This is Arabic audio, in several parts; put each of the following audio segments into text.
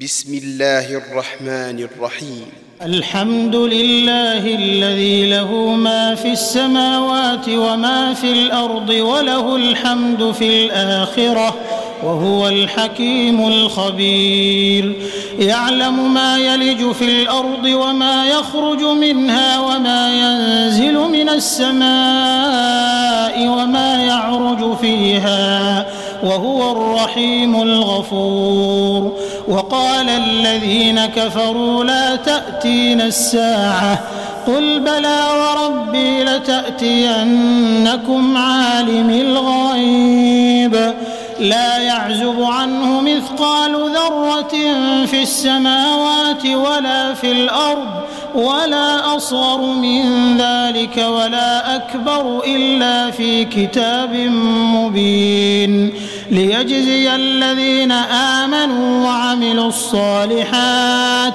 بسم الله الرحمن الرحيم. الحمد لله الذي له ما في السماوات وما في الأرض وله الحمد في الآخرة وهو الحكيم الخبير. يعلم ما يلج في الأرض وما يخرج منها وما ينزل من السماء وما يعرج فيها وهو الرحيم الغفور. وقال الذين كفروا لا تأتينا الساعة قل بلى وربي لتأتينكم عالم الغيب لا يعزب عنه مثقال ذرة في السماوات ولا في الأرض ولا أصغر من ذلك ولا أكبر إلا في كتاب مبين ليجزي الذين آمنوا وعملوا الصالحات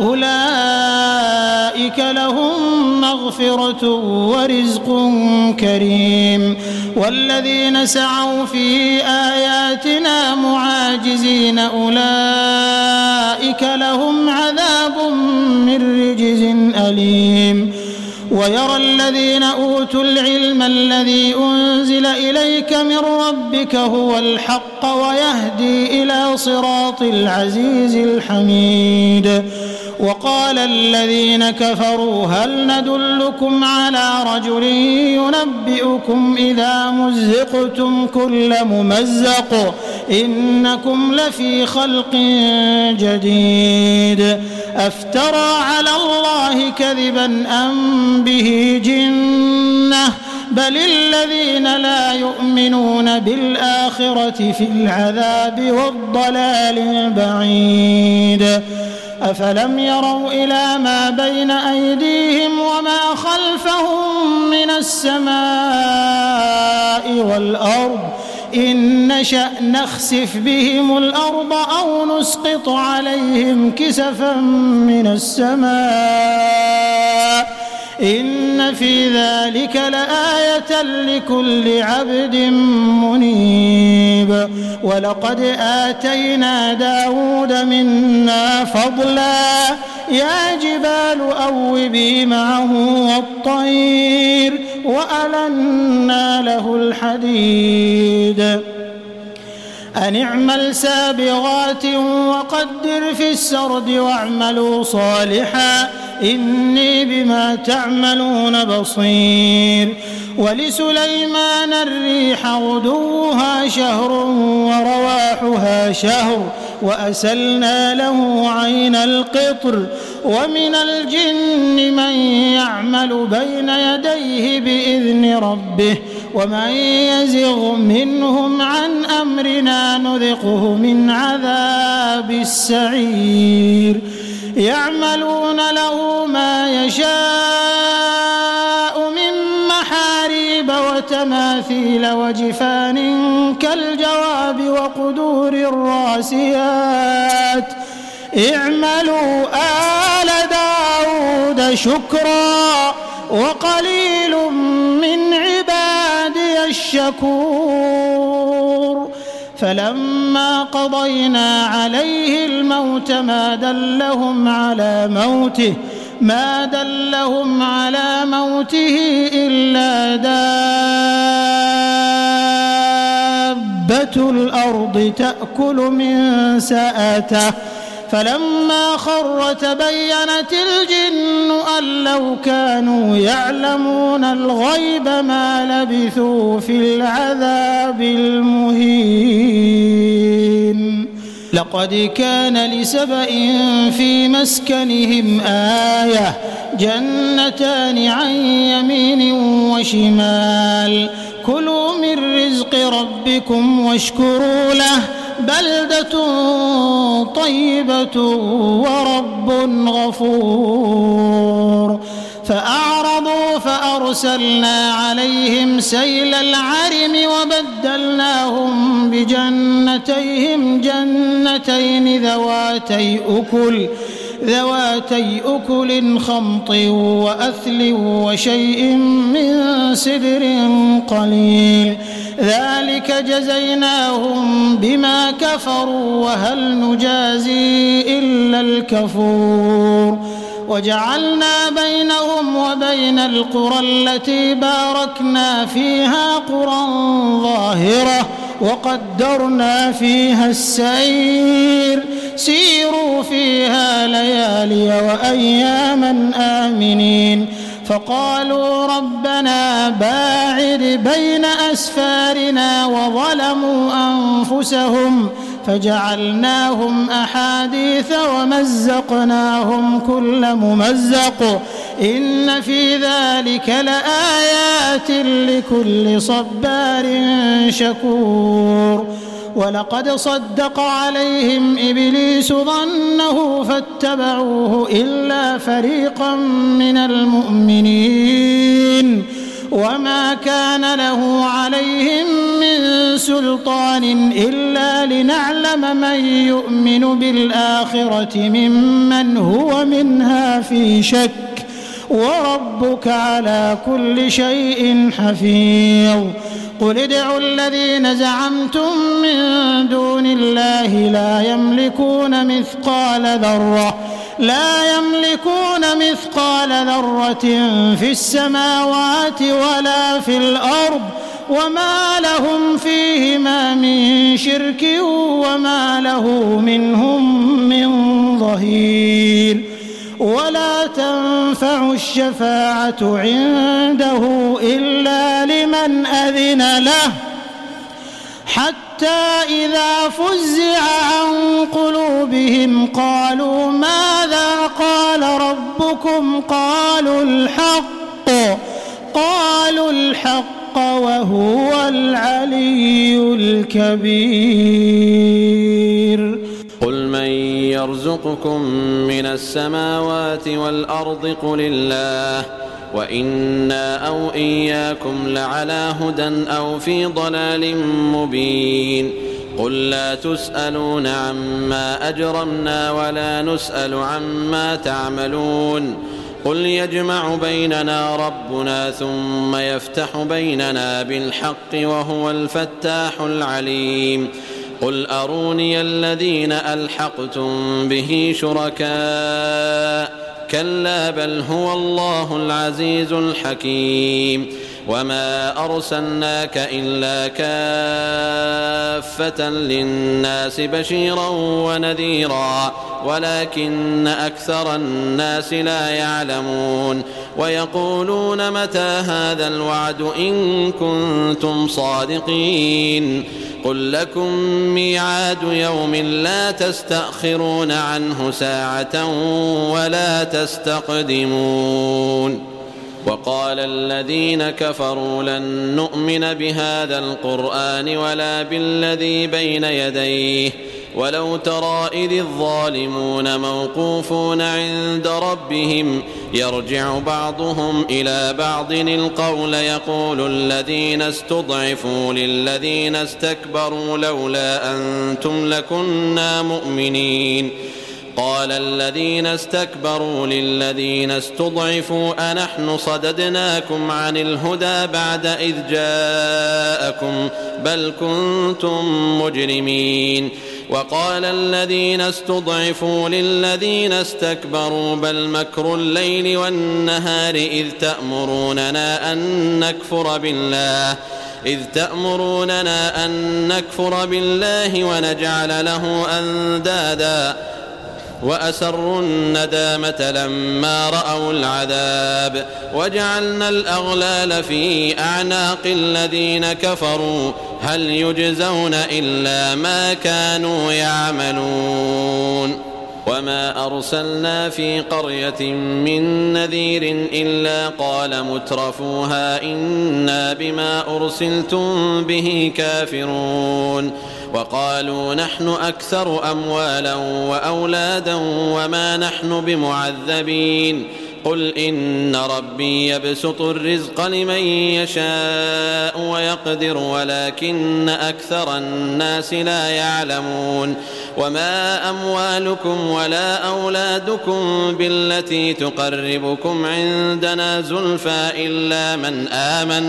أولئك لهم مغفرة ورزق كريم. والذين سعوا في آياتنا معاجزين أولئك لهم عذاب من رجز أليم. ويرى الذين أوتوا العلم الذي أنزل إليك من ربك هو الحق ويهدي إلى صراط العزيز الحميد. وقال الذين كفروا هل ندلكم على رجل ينبئكم إذا مزقتم كل ممزق إنكم لفي خلق جديد أفترى على الله كذبا أم به جنة بل الذين لا يؤمنون بالآخرة في العذاب والضلال البعيد. أفلم يروا إلى ما بين أيديهم وما خلفهم من السماء والأرض إن نشأ نخسف بهم الأرض أو نسقط عليهم كسفا من السماء إن في ذلك لآية لكل عبد منيب. ولقد آتينا داود منا فضلا يا جبال أوبي معه والطير وألنا له الحديد أن اعمل سابغات وقدر في السرد واعملوا صالحا إني بما تعملون بصير. ولسليمان الريح غدوها شهر ورواحها شهر وأسلنا له عين القطر ومن الجن من يعمل بين يديه بإذن ربه ومن يزغ منهم عن أمرنا نذقه من عذاب السعير. يعملون له ما يشاء من محاريب وتماثيل وجفان كالجواب وقدور الراسيات اعملوا آل داود شكرا وقليل من عبادي الشكور. فلما قضينا عليه الموت ما دلهم على موته إلا دابة الأرض تأكل من سأته فلما خر تبينت الجن أن لو كانوا يعلمون الغيب ما لبثوا في العذاب المهين. لقد كان لسبإ في مسكنهم آية جنتان عن يمين وشمال كلوا من رزق ربكم واشكروا له بلدة طيبة ورب غفور. فأعرضوا فأرسلنا عليهم سيل العرم وبدلناهم بجنتيهم جنتين ذواتي أكل خمط وأثل وشيء من سدر قليل ذلك جزيناهم بما كفروا وهل نجازي الكفور وجعلنا بينهم وبين القرى التي باركنا فيها قرى ظاهرة وقدرنا فيها السير سيروا فيها ليالي وأياما آمنين فقالوا ربنا باعد بين أسفارنا وظلموا أنفسهم فجعلناهم أحاديث ومزقناهم كل ممزق إن في ذلك لآيات لكل صبار شكور ولقد صدق عليهم إبليس ظنه فاتبعوه إلا فريقا من المؤمنين وما كان له عليهم من سلطان إلا لنعلم من يؤمن بالآخرة ممن هو منها في شك وربك على كل شيء حفيظ قل ادعوا الذين زعمتم من دون الله لا يملكون مثقال ذرة في السماوات ولا في الأرض وما لهم فيهما من شرك وما له منهم من ظهير ولا تنفع الشفاعة عنده إلا لمن أذن له حتى إذا فزع عن قلوبهم قالوا ماذا قال ربكم قالوا الحق وهو العلي الكبير قل من يرزقكم من السماوات والأرض قل الله وإنا أو إياكم لعلى هدى أو في ضلال مبين قل لا تسألون عما أجرمنا ولا نسأل عما تعملون قل يجمع بيننا ربنا ثم يفتح بيننا بالحق وهو الفتاح العليم قل أروني الذين ألحقتم به شركاء كلا بل هو الله العزيز الحكيم وما أرسلناك إلا كافة للناس بشيرا ونذيرا ولكن أكثر الناس لا يعلمون ويقولون متى هذا الوعد إن كنتم صادقين قل لكم ميعاد يوم لا تستأخرون عنه ساعة ولا تستقدمون وقال الذين كفروا لن نؤمن بهذا القرآن ولا بالذي بين يديه ولو ترى إذ الظالمون موقوفون عند ربهم يرجع بعضهم إلى بعض القول يقول الذين استضعفوا للذين استكبروا لولا أنتم لكنا مؤمنين قال الذين استكبروا للذين استضعفوا أنحن صددناكم عن الهدى بعد إذ جاءكم بل كنتم مجرمين وقال الذين استضعفوا للذين استكبروا بل مكر الليل والنهار إذ تأمروننا أن نكفر بالله ونجعل له أندادا وأسروا الندامة لما رأوا العذاب وجعلنا الأغلال في أعناق الذين كفروا هل يجزون إلا ما كانوا يعملون وما أرسلنا في قرية من نذير إلا قال مترفوها إنا بما أرسلتم به كافرون وقالوا نحن أكثر أموالا وأولادا وما نحن بمعذبين قل إن ربي يبسط الرزق لمن يشاء ويقدر ولكن أكثر الناس لا يعلمون وما أموالكم ولا أولادكم بالتي تقربكم عندنا زلفى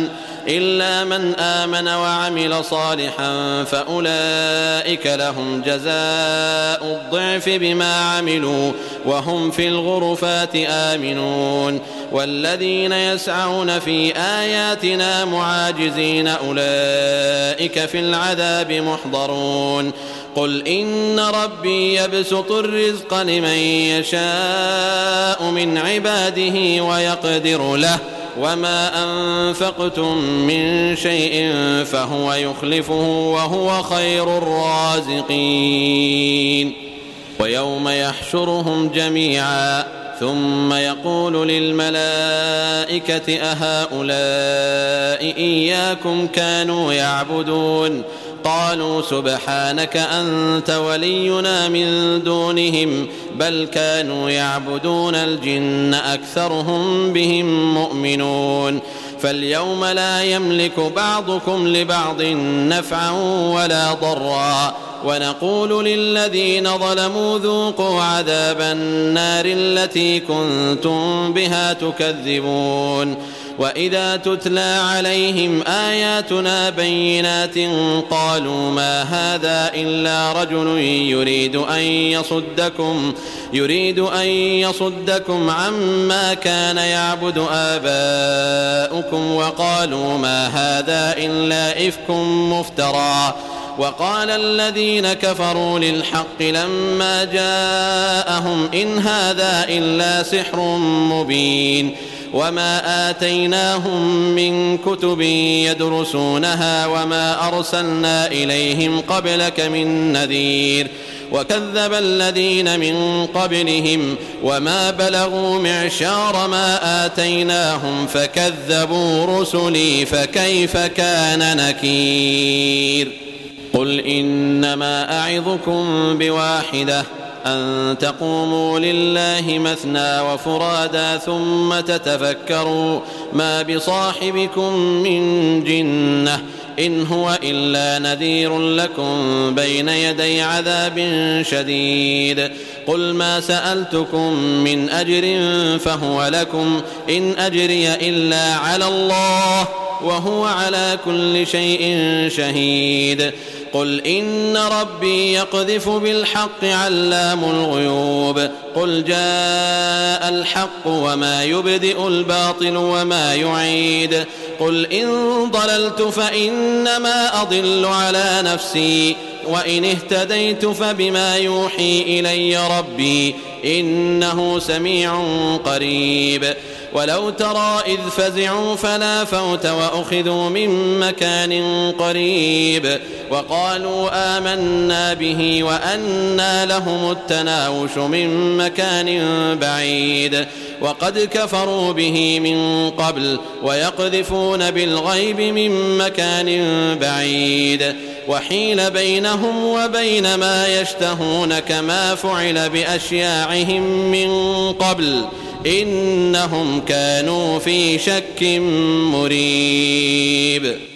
إلا من آمن وعمل صالحا فأولئك لهم جزاء الضعف بما عملوا وهم في الغرفات آمنون والذين يسعون في آياتنا معاجزين أولئك في العذاب محضرون قل إن ربي يبسط الرزق لمن يشاء من عباده ويقدر له وما أنفقتم من شيء فهو يخلفه وهو خير الرازقين ويوم يحشرهم جميعا ثم يقول للملائكة أهؤلاء إياكم كانوا يعبدون قالوا سبحانك أنت ولينا من دونهم بل كانوا يعبدون الجن أكثرهم بهم مؤمنون فاليوم لا يملك بعضكم لبعض نفعا ولا ضرا ونقول للذين ظلموا ذوقوا عذاب النار التي كنتم بها تكذبون وإذا تتلى عليهم آياتنا بينات قالوا ما هذا إلا رجل يريد أن يصدكم عما كان يعبد آباؤكم وقالوا ما هذا إلا إفك مفترى وقال الذين كفروا للحق لما جاءهم إن هذا إلا سحر مبين وما آتيناهم من كتب يدرسونها وما أرسلنا إليهم قبلك من نذير وكذب الذين من قبلهم وما بلغوا معشار ما آتيناهم فكذبوا رسلي فكيف كان نكير قل إنما أعظكم بواحدة أن تقوموا لله مثنى وفرادا ثم تتفكروا ما بصاحبكم من جنة إن هو إلا نذير لكم بين يدي عذاب شديد قل ما سألتكم من أجر فهو لكم إن أجري إلا على الله وهو على كل شيء شهيد قل إن ربي يقذف بالحق علام الغيوب قل جاء الحق وما يبدئ الباطل وما يعيد قل إن ضللت فإنما أضل على نفسي وإن اهتديت فبما يوحي إلي ربي إنه سميع قريب ولو ترى إذ فزعوا فلا فوت وأخذوا من مكان قريب وقالوا آمنا به وأنى لهم التناوش من مكان بعيد وقد كفروا به من قبل ويقذفون بالغيب من مكان بعيد وحيل بينهم وبين ما يشتهون كما فعل بأشياعهم من قبل إنهم كانوا في شك مريب